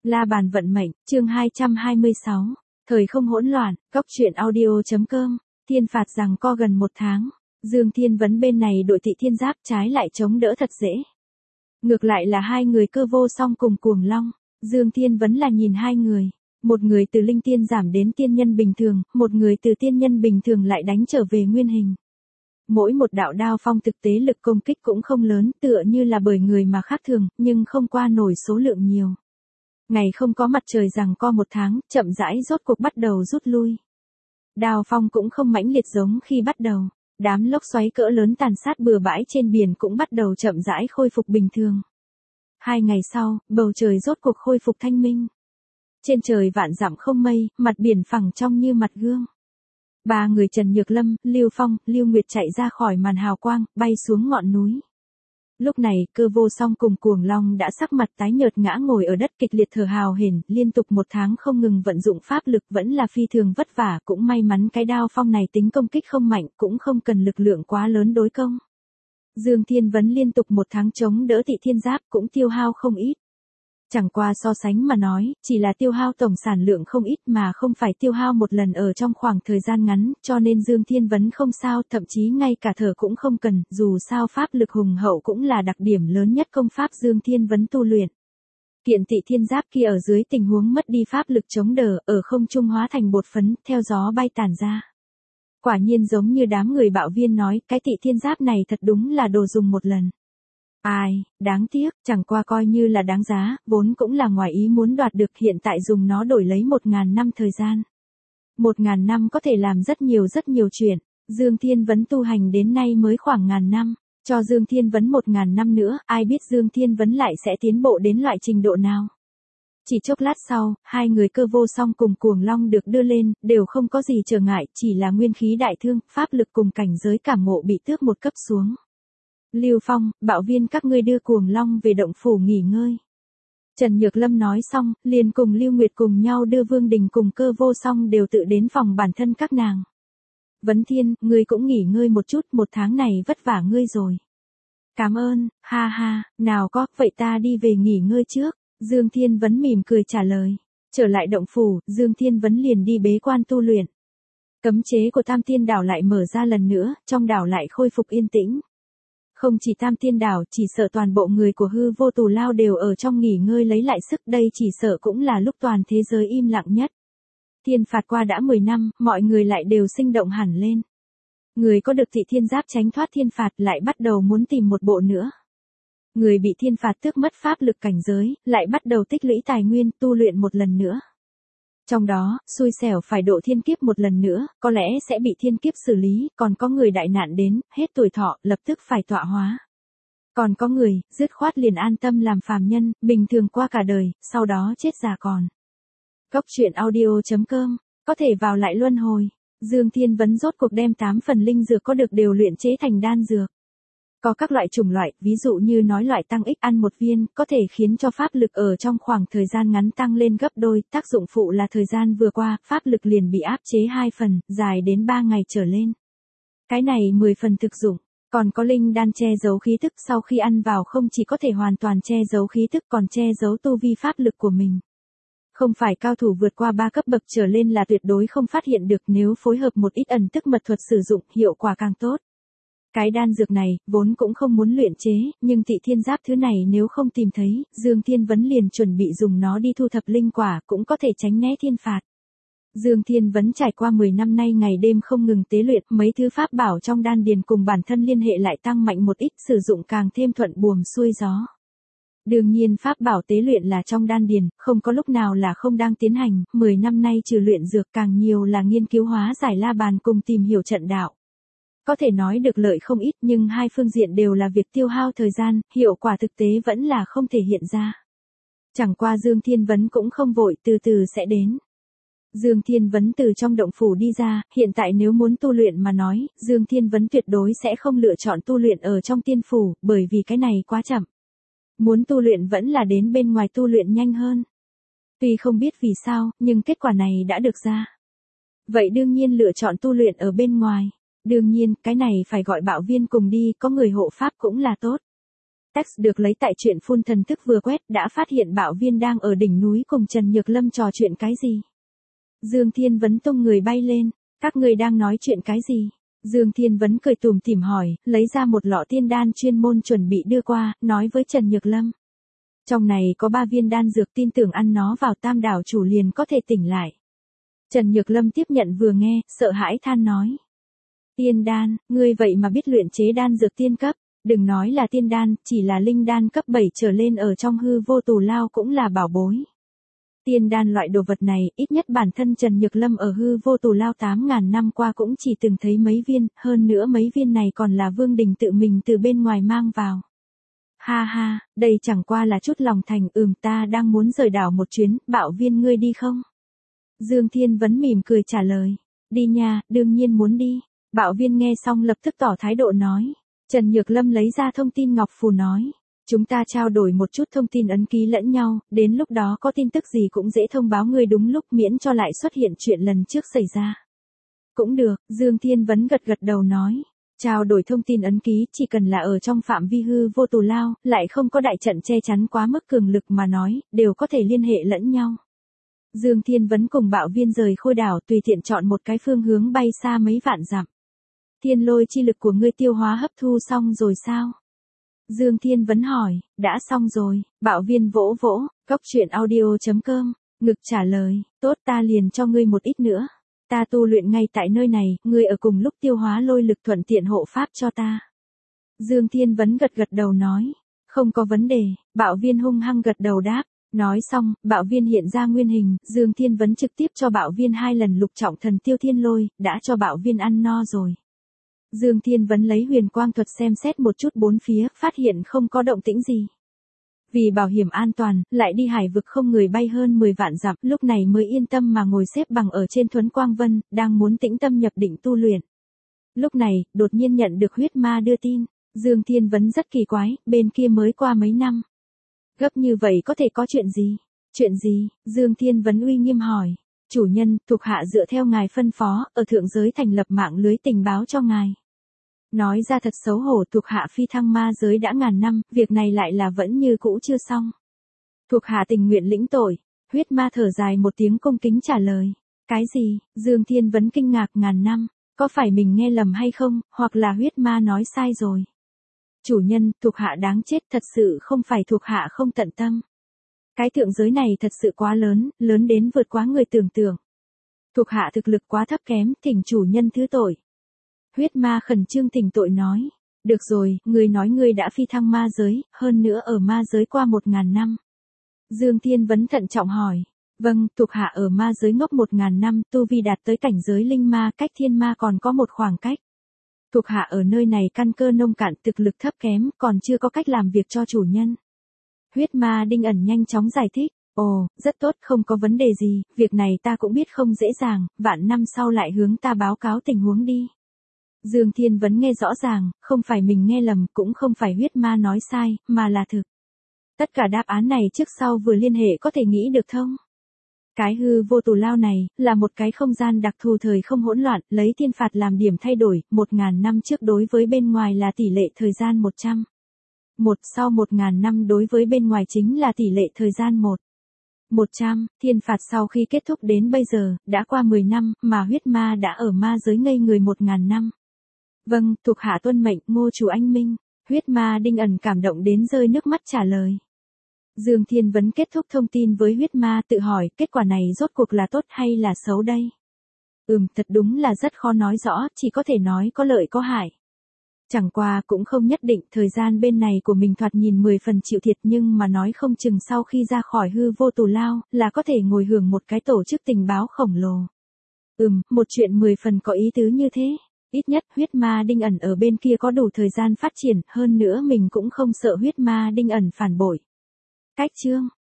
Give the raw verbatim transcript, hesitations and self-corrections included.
La bàn vận mệnh, chương hai trăm hai mươi sáu. Thời không hỗn loạn, góc truyện audio.com. Thiên phạt rằng co gần một tháng. Dương Thiên Vấn bên này đội Thị Thiên Giáp trái lại chống đỡ thật dễ. Ngược lại là hai người Cơ Vô Song cùng Cuồng Long. Dương Thiên Vấn là nhìn hai người. Một người từ linh tiên giảm đến tiên nhân bình thường, một người từ tiên nhân bình thường lại đánh trở về nguyên hình. Mỗi một đạo đao phong thực tế lực công kích cũng không lớn, tựa như là bởi người mà khác thường, nhưng không qua nổi số lượng nhiều. Ngày không có mặt trời rằng co một tháng, chậm rãi rốt cuộc bắt đầu rút lui. Đao phong cũng không mãnh liệt giống khi bắt đầu. Đám lốc xoáy cỡ lớn tàn sát bừa bãi trên biển cũng bắt đầu chậm rãi khôi phục bình thường. Hai ngày sau, bầu trời rốt cuộc khôi phục thanh minh. Trên trời vạn dặm không mây, mặt biển phẳng trong như mặt gương. Ba người Trần Nhược Lâm, Lưu Phong, Lưu Nguyệt chạy ra khỏi màn hào quang, bay xuống ngọn núi. Lúc này, Cơ Vô Song cùng Cuồng Long đã sắc mặt tái nhợt ngã ngồi ở đất kịch liệt thở hào hển, liên tục một tháng không ngừng vận dụng pháp lực vẫn là phi thường vất vả, cũng may mắn cái đao phong này tính công kích không mạnh, cũng không cần lực lượng quá lớn đối công. Dương Thiên Vấn liên tục một tháng chống đỡ Thị Thiên Giáp cũng tiêu hao không ít. Chẳng qua so sánh mà nói, chỉ là tiêu hao tổng sản lượng không ít mà không phải tiêu hao một lần ở trong khoảng thời gian ngắn, cho nên Dương Thiên Vấn không sao, thậm chí ngay cả thở cũng không cần, dù sao pháp lực hùng hậu cũng là đặc điểm lớn nhất công pháp Dương Thiên Vấn tu luyện. Kiện Thị Thiên Giáp kia ở dưới tình huống mất đi pháp lực chống đỡ, ở không trung hóa thành bột phấn, theo gió bay tản ra. Quả nhiên giống như đám người bạo viên nói, cái Thị Thiên Giáp này thật đúng là đồ dùng một lần. Ai, đáng tiếc, chẳng qua coi như là đáng giá, vốn cũng là ngoài ý muốn đoạt được, hiện tại dùng nó đổi lấy một ngàn năm thời gian. Một ngàn năm có thể làm rất nhiều rất nhiều chuyện, Dương Thiên Vấn tu hành đến nay mới khoảng ngàn năm, cho Dương Thiên Vấn một ngàn năm nữa, ai biết Dương Thiên Vấn lại sẽ tiến bộ đến loại trình độ nào. Chỉ chốc lát sau, hai người Cơ Vô Song cùng Cuồng Long được đưa lên, đều không có gì trở ngại, chỉ là nguyên khí đại thương, pháp lực cùng cảnh giới cảm ngộ bị tước một cấp xuống. Lưu Phong, bạo viên các ngươi đưa Cuồng Long về động phủ nghỉ ngơi. Trần Nhược Lâm nói xong, liền cùng Lưu Nguyệt cùng nhau đưa Vương Đình cùng Cơ Vô Song đều tự đến phòng bản thân các nàng. Vấn Thiên, ngươi cũng nghỉ ngơi một chút, một tháng này vất vả ngươi rồi. Cảm ơn, ha ha, nào có, vậy ta đi về nghỉ ngơi trước. Dương Thiên Vấn mỉm cười trả lời. Trở lại động phủ, Dương Thiên Vấn liền đi bế quan tu luyện. Cấm chế của Tam Tiên Đảo lại mở ra lần nữa, trong đảo lại khôi phục yên tĩnh. Không chỉ Tam Tiên Đảo, chỉ sợ toàn bộ người của Hư Vô Tù Lao đều ở trong nghỉ ngơi lấy lại sức, đây chỉ sợ cũng là lúc toàn thế giới im lặng nhất. Thiên phạt qua đã mười năm, mọi người lại đều sinh động hẳn lên. Người có được Thị Thiên Giáp tránh thoát thiên phạt lại bắt đầu muốn tìm một bộ nữa. Người bị thiên phạt tước mất pháp lực cảnh giới, lại bắt đầu tích lũy tài nguyên, tu luyện một lần nữa. Trong đó, xui xẻo phải độ thiên kiếp một lần nữa, có lẽ sẽ bị thiên kiếp xử lý, còn có người đại nạn đến, hết tuổi thọ, lập tức phải tọa hóa. Còn có người, dứt khoát liền an tâm làm phàm nhân, bình thường qua cả đời, sau đó chết già còn. Góc truyện audio.com, có thể vào lại luân hồi. Dương Thiên Vấn rốt cuộc đem tám phần linh dược có được đều luyện chế thành đan dược. Có các loại chủng loại, ví dụ như nói loại tăng ích ăn một viên, có thể khiến cho pháp lực ở trong khoảng thời gian ngắn tăng lên gấp đôi, tác dụng phụ là thời gian vừa qua, pháp lực liền bị áp chế hai phần, dài đến ba ngày trở lên. Cái này mười phần thực dụng, còn có linh đan che giấu khí tức, sau khi ăn vào không chỉ có thể hoàn toàn che giấu khí tức còn che giấu tu vi pháp lực của mình. Không phải cao thủ vượt qua ba cấp bậc trở lên là tuyệt đối không phát hiện được, nếu phối hợp một ít ẩn tức mật thuật sử dụng, hiệu quả càng tốt. Cái đan dược này, vốn cũng không muốn luyện chế, nhưng Thị Thiên Giáp thứ này nếu không tìm thấy, Dương Thiên Vấn liền chuẩn bị dùng nó đi thu thập linh quả, cũng có thể tránh né thiên phạt. Dương Thiên Vấn trải qua mười năm nay ngày đêm không ngừng tế luyện, mấy thứ pháp bảo trong đan điền cùng bản thân liên hệ lại tăng mạnh một ít, sử dụng càng thêm thuận buồm xuôi gió. Đương nhiên pháp bảo tế luyện là trong đan điền, không có lúc nào là không đang tiến hành, mười năm nay trừ luyện dược càng nhiều là nghiên cứu hóa giải la bàn cùng tìm hiểu trận đạo. Có thể nói được lợi không ít, nhưng hai phương diện đều là việc tiêu hao thời gian, hiệu quả thực tế vẫn là không thể hiện ra. Chẳng qua Dương Thiên Vấn cũng không vội, từ từ sẽ đến. Dương Thiên Vấn từ trong động phủ đi ra, hiện tại nếu muốn tu luyện mà nói, Dương Thiên Vấn tuyệt đối sẽ không lựa chọn tu luyện ở trong tiên phủ, bởi vì cái này quá chậm. Muốn tu luyện vẫn là đến bên ngoài tu luyện nhanh hơn. Tuy không biết vì sao, nhưng kết quả này đã được ra. Vậy đương nhiên lựa chọn tu luyện ở bên ngoài. Đương nhiên, cái này phải gọi bạo viên cùng đi, có người hộ pháp cũng là tốt. Text được lấy tại truyện phun thần thức vừa quét đã phát hiện Bạo Viên đang ở đỉnh núi cùng Trần Nhược Lâm trò chuyện cái gì. Dương Thiên Vấn tung người bay lên, các người đang nói chuyện cái gì? Dương Thiên Vấn cười tủm tỉm hỏi, lấy ra một lọ tiên đan chuyên môn chuẩn bị đưa qua, nói với Trần Nhược Lâm. Trong này có ba viên đan dược, tin tưởng ăn nó vào Tam đảo chủ liền có thể tỉnh lại. Trần Nhược Lâm tiếp nhận vừa nghe, sợ hãi than nói. Tiên đan, ngươi vậy mà biết luyện chế đan dược tiên cấp, đừng nói là tiên đan, chỉ là linh đan cấp bảy trở lên ở trong hư vô tù lao cũng là bảo bối. Tiên đan loại đồ vật này, ít nhất bản thân Trần Nhược Lâm ở hư vô tù lao tám ngàn năm qua cũng chỉ từng thấy mấy viên, hơn nữa mấy viên này còn là Vương Đình tự mình từ bên ngoài mang vào. Ha ha, đây chẳng qua là chút lòng thành, ừm ta đang muốn rời đảo một chuyến, Bạo Viên ngươi đi không? Dương Thiên Vấn mỉm cười trả lời, đi nha, đương nhiên muốn đi. Bạo Viên nghe xong lập tức tỏ thái độ nói. Trần Nhược Lâm lấy ra thông tin ngọc phù nói. Chúng ta trao đổi một chút thông tin ấn ký lẫn nhau, đến lúc đó có tin tức gì cũng dễ thông báo ngươi đúng lúc miễn cho lại xuất hiện chuyện lần trước xảy ra. Cũng được, Dương Thiên Vấn gật gật đầu nói. Trao đổi thông tin ấn ký chỉ cần là ở trong phạm vi hư vô tù lao, lại không có đại trận che chắn quá mức cường lực mà nói, đều có thể liên hệ lẫn nhau. Dương Thiên Vấn cùng Bạo Viên rời Khôi đảo tùy tiện chọn một cái phương hướng bay xa mấy vạn dặm. Thiên lôi chi lực của ngươi tiêu hóa hấp thu xong rồi sao? Dương Thiên Vấn hỏi, đã xong rồi, Bạo Viên vỗ vỗ, cốc truyện audio chấm com, ngực trả lời, tốt ta liền cho ngươi một ít nữa. Ta tu luyện ngay tại nơi này, ngươi ở cùng lúc tiêu hóa lôi lực thuận tiện hộ pháp cho ta. Dương Thiên Vấn gật gật đầu nói, không có vấn đề, Bạo Viên hung hăng gật đầu đáp. Nói xong, Bạo Viên hiện ra nguyên hình, Dương Thiên Vấn trực tiếp cho Bạo Viên hai lần lục trọng thần tiêu thiên lôi, đã cho Bạo Viên ăn no rồi. Dương Thiên Vấn lấy huyền quang thuật xem xét một chút bốn phía, phát hiện không có động tĩnh gì. Vì bảo hiểm an toàn, lại đi hải vực không người bay hơn mười vạn dặm, lúc này mới yên tâm mà ngồi xếp bằng ở trên Thuấn Quang Vân, đang muốn tĩnh tâm nhập định tu luyện. Lúc này, đột nhiên nhận được huyết ma đưa tin, Dương Thiên Vấn rất kỳ quái, bên kia mới qua mấy năm. Gấp như vậy có thể có chuyện gì? Chuyện gì? Dương Thiên Vấn uy nghiêm hỏi. Chủ nhân, thuộc hạ dựa theo ngài phân phó, ở thượng giới thành lập mạng lưới tình báo cho ngài. Nói ra thật xấu hổ, thuộc hạ phi thăng ma giới đã ngàn năm, việc này lại là vẫn như cũ chưa xong. Thuộc hạ tình nguyện lĩnh tội. Huyết ma thở dài một tiếng cung kính trả lời. Cái gì? Dương Thiên Vấn kinh ngạc, ngàn năm, có phải mình nghe lầm hay không, hoặc là huyết ma nói sai rồi? Chủ nhân, thuộc hạ đáng chết, thật sự không phải thuộc hạ không tận tâm. Cái thượng giới này thật sự quá lớn, lớn đến vượt quá người tưởng tượng. Thuộc hạ thực lực quá thấp kém, thỉnh chủ nhân thứ tội. Huyết ma khẩn trương thỉnh tội nói. Được rồi, người nói ngươi đã phi thăng ma giới, hơn nữa ở ma giới qua một ngàn năm. Dương Thiên Vấn thận trọng hỏi. Vâng, thuộc hạ ở ma giới ngốc một ngàn năm, tu vi đạt tới cảnh giới linh ma, cách thiên ma còn có một khoảng cách. Thuộc hạ ở nơi này căn cơ nông cạn, thực lực thấp kém, còn chưa có cách làm việc cho chủ nhân. Huyết ma Đinh ẩn nhanh chóng giải thích. Ồ, rất tốt, không có vấn đề gì, việc này ta cũng biết không dễ dàng, vạn năm sau lại hướng ta báo cáo tình huống đi. Dương Thiên Vấn nghe rõ ràng, không phải mình nghe lầm, cũng không phải huyết ma nói sai, mà là thực. Tất cả đáp án này trước sau vừa liên hệ có thể nghĩ được thông. Cái hư vô tù lao này, là một cái không gian đặc thù thời không hỗn loạn, lấy thiên phạt làm điểm thay đổi, một ngàn năm trước đối với bên ngoài là tỷ lệ thời gian một trăm. Một sau một ngàn năm đối với bên ngoài chính là tỷ lệ thời gian một. một trăm, thiên phạt sau khi kết thúc đến bây giờ, đã qua mười năm, mà huyết ma đã ở ma giới ngây người một ngàn năm. Vâng, thuộc hạ tuân mệnh, Ngô chủ anh minh. Huyết ma Đinh ẩn cảm động đến rơi nước mắt trả lời. Dương Thiên Vấn kết thúc thông tin với huyết ma tự hỏi, kết quả này rốt cuộc là tốt hay là xấu đây? Ừm, thật đúng là rất khó nói rõ, chỉ có thể nói có lợi có hại. Chẳng qua cũng không nhất định, thời gian bên này của mình thoạt nhìn mười phần chịu thiệt nhưng mà nói không chừng sau khi ra khỏi hư vô tù lao, là có thể ngồi hưởng một cái tổ chức tình báo khổng lồ. Ừm, một chuyện mười phần có ý tứ như thế. Ít nhất huyết ma Đinh ẩn ở bên kia có đủ thời gian phát triển, hơn nữa mình cũng không sợ huyết ma Đinh ẩn phản bội. Cách chương